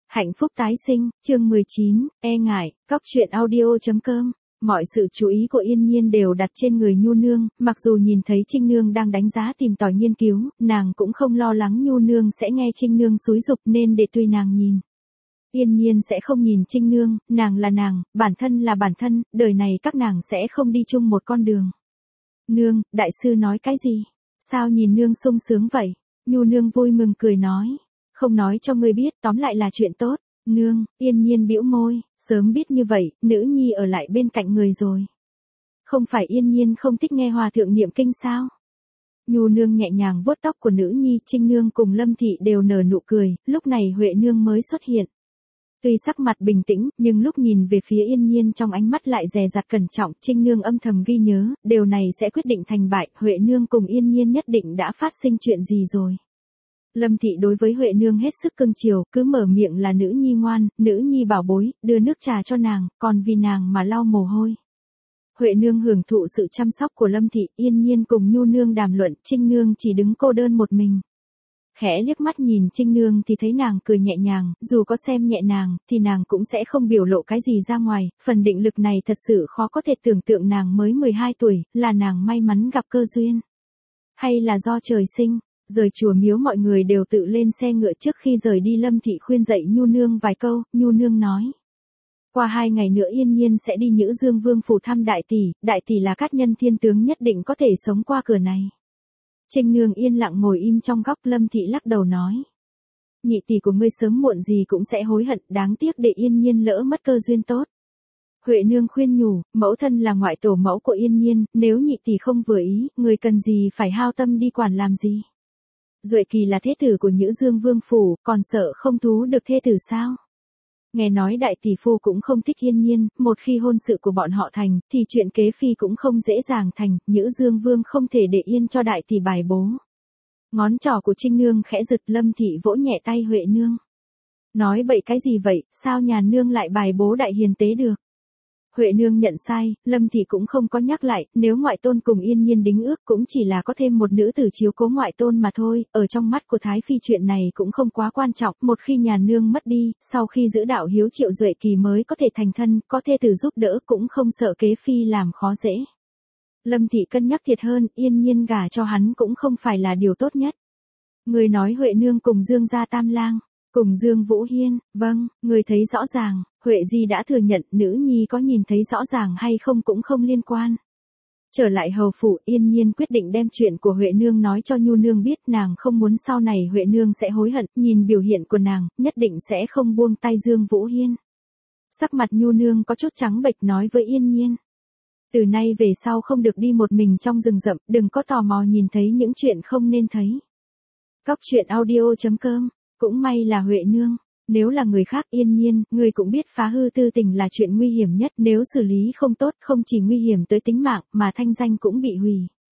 Hạnh phúc tái sinh, chương 19, e ngại, Cóc truyện audio.com. Mọi sự chú ý của Yên Nhiên đều đặt trên người Nhu Nương, mặc dù nhìn thấy Trinh Nương đang đánh giá tìm tòi nghiên cứu, nàng cũng không lo lắng Nhu Nương sẽ nghe Trinh Nương xúi giục nên để tùy nàng nhìn. Yên Nhiên sẽ không nhìn Trinh Nương, nàng là nàng, bản thân là bản thân, đời này các nàng sẽ không đi chung một con đường. Nương, đại sư nói cái gì? Sao nhìn Nương sung sướng vậy? Nhu Nương vui mừng cười nói. Không nói cho ngươi biết, tóm lại là chuyện tốt. Nương, Yên Nhiên bĩu môi, sớm biết như vậy, nữ nhi ở lại bên cạnh người rồi. Không phải Yên Nhiên không thích nghe hòa thượng niệm kinh sao? Nhu Nương nhẹ nhàng vuốt tóc của nữ nhi, Trinh Nương cùng Lâm Thị đều nở nụ cười, lúc này Huệ Nương mới xuất hiện. Tuy sắc mặt bình tĩnh, nhưng lúc nhìn về phía Yên Nhiên trong ánh mắt lại dè dặt cẩn trọng, Trinh Nương âm thầm ghi nhớ, điều này sẽ quyết định thành bại, Huệ Nương cùng Yên Nhiên nhất định đã phát sinh chuyện gì rồi. Lâm Thị đối với Huệ Nương hết sức cưng chiều, cứ mở miệng là nữ nhi ngoan, nữ nhi bảo bối, đưa nước trà cho nàng, còn vì nàng mà lau mồ hôi. Huệ Nương hưởng thụ sự chăm sóc của Lâm Thị, Yên Nhiên cùng Nhu Nương đàm luận, Trinh Nương chỉ đứng cô đơn một mình. Khẽ liếc mắt nhìn Trinh Nương thì thấy nàng cười nhẹ nhàng, dù có xem nhẹ nàng, thì nàng cũng sẽ không biểu lộ cái gì ra ngoài, phần định lực này thật sự khó có thể tưởng tượng nàng mới 12 tuổi, là nàng may mắn gặp cơ duyên. Hay là do trời sinh. Rời chùa miếu mọi người đều tự lên xe ngựa trước khi rời đi. Lâm Thị khuyên dạy Nhu Nương vài câu, Nhu Nương nói. Qua 2 ngày nữa Yên Nhiên sẽ đi Nhữ Dương Vương phủ thăm đại tỷ là cát nhân thiên tướng nhất định có thể sống qua cửa này. Trinh Nương yên lặng ngồi im trong góc, Lâm Thị lắc đầu nói. Nhị tỷ của ngươi sớm muộn gì cũng sẽ hối hận, đáng tiếc để Yên Nhiên lỡ mất cơ duyên tốt. Huệ Nương khuyên nhủ, mẫu thân là ngoại tổ mẫu của Yên Nhiên, nếu nhị tỷ không vừa ý, người cần gì phải hao tâm đi quản làm gì. Duệ Kỳ là thế tử của Nhữ Dương Vương phủ, còn sợ không thú được thê tử sao? Nghe nói đại tỷ phu cũng không thích Yên Nhiên, một khi hôn sự của bọn họ thành, thì chuyện kế phi cũng không dễ dàng thành, Nhữ Dương Vương không thể để yên cho đại tỷ bài bố. Ngón trỏ của Trinh Nương khẽ giật, Lâm Thị vỗ nhẹ tay Huệ Nương. Nói bậy cái gì vậy, sao nhà nương lại bài bố đại hiền tế được? Huệ Nương nhận sai, Lâm Thị cũng không có nhắc lại, nếu ngoại tôn cùng Yên Nhiên đính ước cũng chỉ là có thêm một nữ tử chiếu cố ngoại tôn mà thôi, ở trong mắt của Thái Phi chuyện này cũng không quá quan trọng, một khi nhà nương mất đi, sau khi giữ đạo hiếu Triệu Duệ Kỳ mới có thể thành thân, có thê tử giúp đỡ cũng không sợ kế phi làm khó dễ. Lâm Thị cân nhắc thiệt hơn, Yên Nhiên gả cho hắn cũng không phải là điều tốt nhất. Người nói Huệ Nương cùng Dương gia tam lang. Cùng Dương Vũ Hiên, vâng, người thấy rõ ràng, Huệ Di đã thừa nhận, nữ nhi có nhìn thấy rõ ràng hay không cũng không liên quan. Trở lại hầu phủ, Yên Nhiên quyết định đem chuyện của Huệ Nương nói cho Nhu Nương biết, nàng không muốn sau này Huệ Nương sẽ hối hận, nhìn biểu hiện của nàng, nhất định sẽ không buông tay Dương Vũ Hiên. Sắc mặt Nhu Nương có chút trắng bệch nói với Yên Nhiên. Từ nay về sau không được đi một mình trong rừng rậm, đừng có tò mò nhìn thấy những chuyện không nên thấy. Cóc truyện audio.com. Cũng may là Huệ Nương, nếu là người khác Yên Nhiên, người cũng biết phá hư tư tình là chuyện nguy hiểm nhất, nếu xử lý không tốt không chỉ nguy hiểm tới tính mạng, mà thanh danh cũng bị hủy.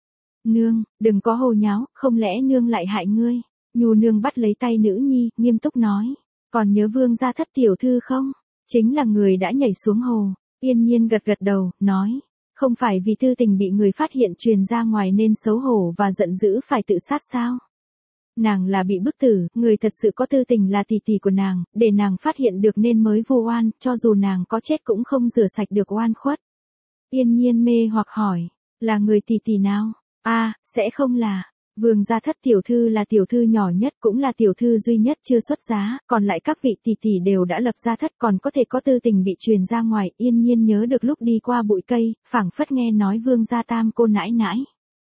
Nương, đừng có hồ nháo, không lẽ nương lại hại ngươi? Nhu Nương bắt lấy tay nữ nhi, nghiêm túc nói, còn nhớ Vương gia thất tiểu thư không? Chính là người đã nhảy xuống hồ. Yên Nhiên gật gật đầu, nói, không phải vì tư tình bị người phát hiện truyền ra ngoài nên xấu hổ và giận dữ phải tự sát sao? Nàng là bị bức tử, người thật sự có tư tình là tỷ tỷ của nàng, để nàng phát hiện được nên mới vu oan, cho dù nàng có chết cũng không rửa sạch được oan khuất. Yên Nhiên mê hoặc hỏi, là người tỷ tỷ nào? Sẽ không là, Vương gia thất tiểu thư là tiểu thư nhỏ nhất cũng là tiểu thư duy nhất chưa xuất giá, còn lại các vị tỷ tỷ đều đã lập gia thất, còn có thể có tư tình bị truyền ra ngoài. Yên Nhiên nhớ được lúc đi qua bụi cây, phảng phất nghe nói Vương gia tam cô nãi nãi.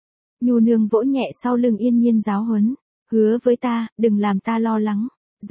Nhu Nương vỗ nhẹ sau lưng Yên Nhiên giáo huấn. Hứa với ta, đừng làm ta lo lắng.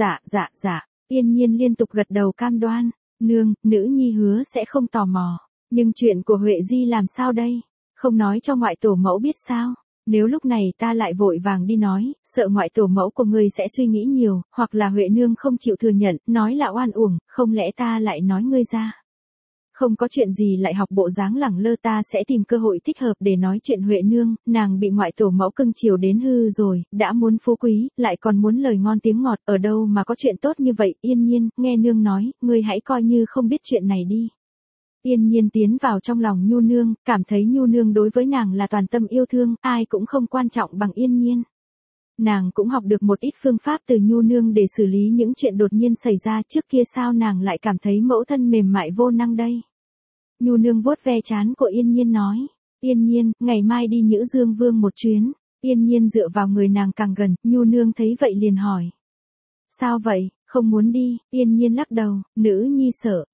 Dạ. Yên Nhiên liên tục gật đầu cam đoan. Nương, nữ nhi hứa sẽ không tò mò. Nhưng chuyện của Huệ Di làm sao đây? Không nói cho ngoại tổ mẫu biết sao? Nếu lúc này ta lại vội vàng đi nói, sợ ngoại tổ mẫu của ngươi sẽ suy nghĩ nhiều, hoặc là Huệ Nương không chịu thừa nhận, nói là oan uổng, không lẽ ta lại nói ngươi ra? Không có chuyện gì lại học bộ dáng lẳng lơ, ta sẽ tìm cơ hội thích hợp để nói chuyện Huệ Nương, nàng bị ngoại tổ mẫu cưng chiều đến hư rồi, đã muốn phú quý, lại còn muốn lời ngon tiếng ngọt, ở đâu mà có chuyện tốt như vậy. Yên Nhiên, nghe nương nói, ngươi hãy coi như không biết chuyện này đi. Yên Nhiên tiến vào trong lòng Nhu Nương, cảm thấy Nhu Nương đối với nàng là toàn tâm yêu thương, ai cũng không quan trọng bằng Yên Nhiên. Nàng cũng học được một ít phương pháp từ Nhu Nương để xử lý những chuyện đột nhiên xảy ra, trước kia sao nàng lại cảm thấy mẫu thân mềm mại vô năng đây. Nhu Nương vuốt ve trán của Yên Nhiên nói, Yên Nhiên, ngày mai đi Nhữ Dương Vương một chuyến. Yên Nhiên dựa vào người nàng càng gần, Nhu Nương thấy vậy liền hỏi. Sao vậy, không muốn đi? Yên Nhiên lắc đầu, nữ nhi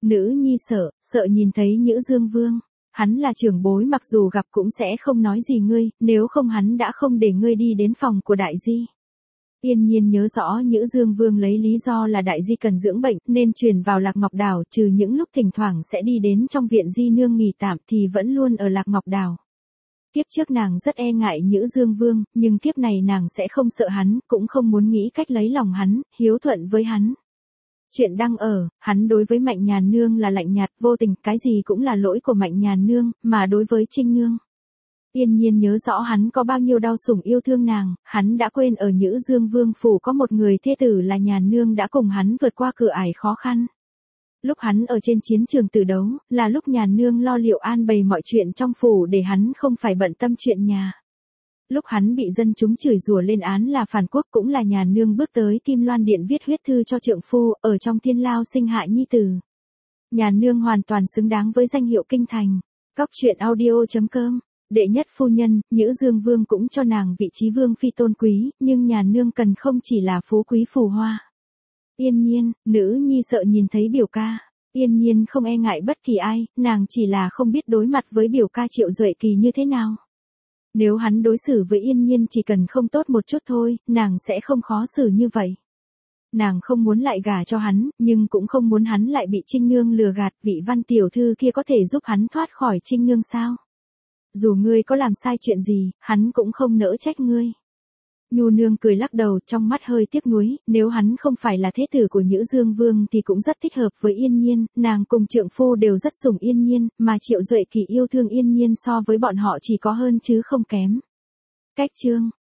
sợ nhìn thấy Nhữ Dương Vương. Hắn là trưởng bối, mặc dù gặp cũng sẽ không nói gì ngươi, nếu không hắn đã không để ngươi đi đến phòng của đại di. Yên Nhiên nhớ rõ Nhữ Dương Vương lấy lý do là đại di cần dưỡng bệnh nên chuyển vào Lạc Ngọc Đảo, trừ những lúc thỉnh thoảng sẽ đi đến trong viện di nương nghỉ tạm thì vẫn luôn ở Lạc Ngọc Đảo. Kiếp trước nàng rất e ngại Nhữ Dương Vương, nhưng kiếp này nàng sẽ không sợ hắn, cũng không muốn nghĩ cách lấy lòng hắn, hiếu thuận với hắn. Chuyện đang ở, hắn đối với Mạnh Nhàn Nương là lạnh nhạt, vô tình, cái gì cũng là lỗi của Mạnh Nhàn Nương, mà đối với Trinh Nương. Yên Nhiên nhớ rõ hắn có bao nhiêu đau sủng yêu thương nàng, hắn đã quên ở Nhữ Dương Vương phủ có một người thê tử là Nhàn Nương đã cùng hắn vượt qua cửa ải khó khăn. Lúc hắn ở trên chiến trường tử đấu, là lúc Nhàn Nương lo liệu an bày mọi chuyện trong phủ để hắn không phải bận tâm chuyện nhà. Lúc hắn bị dân chúng chửi rủa lên án là phản quốc cũng là Nhàn Nương bước tới Kim Loan Điện viết huyết thư cho trượng phu, ở trong thiên lao sinh hại nhi tử. Nhàn Nương hoàn toàn xứng đáng với danh hiệu kinh thành. Cóc truyện audio.com. Đệ nhất phu nhân, Nhữ Dương Vương cũng cho nàng vị trí vương phi tôn quý, nhưng Nhàn Nương cần không chỉ là phú quý phù hoa. Yên Nhiên, nữ nhi sợ nhìn thấy biểu ca. Yên Nhiên không e ngại bất kỳ ai, nàng chỉ là không biết đối mặt với biểu ca Triệu Duệ Kỳ như thế nào. Nếu hắn đối xử với Yên Nhiên chỉ cần không tốt một chút thôi, nàng sẽ không khó xử như vậy. Nàng không muốn lại gả cho hắn, nhưng cũng không muốn hắn lại bị Trinh Nương lừa gạt, vị Văn tiểu thư kia có thể giúp hắn thoát khỏi Trinh Nương sao? Dù ngươi có làm sai chuyện gì, hắn cũng không nỡ trách ngươi. Nhu Nương cười lắc đầu, trong mắt hơi tiếc nuối, nếu hắn không phải là thế tử của Nhữ Dương Vương thì cũng rất thích hợp với Yên Nhiên, nàng cùng trượng phu đều rất sủng Yên Nhiên, mà Triệu Duệ Kỳ yêu thương Yên Nhiên so với bọn họ chỉ có hơn chứ không kém. Cách chương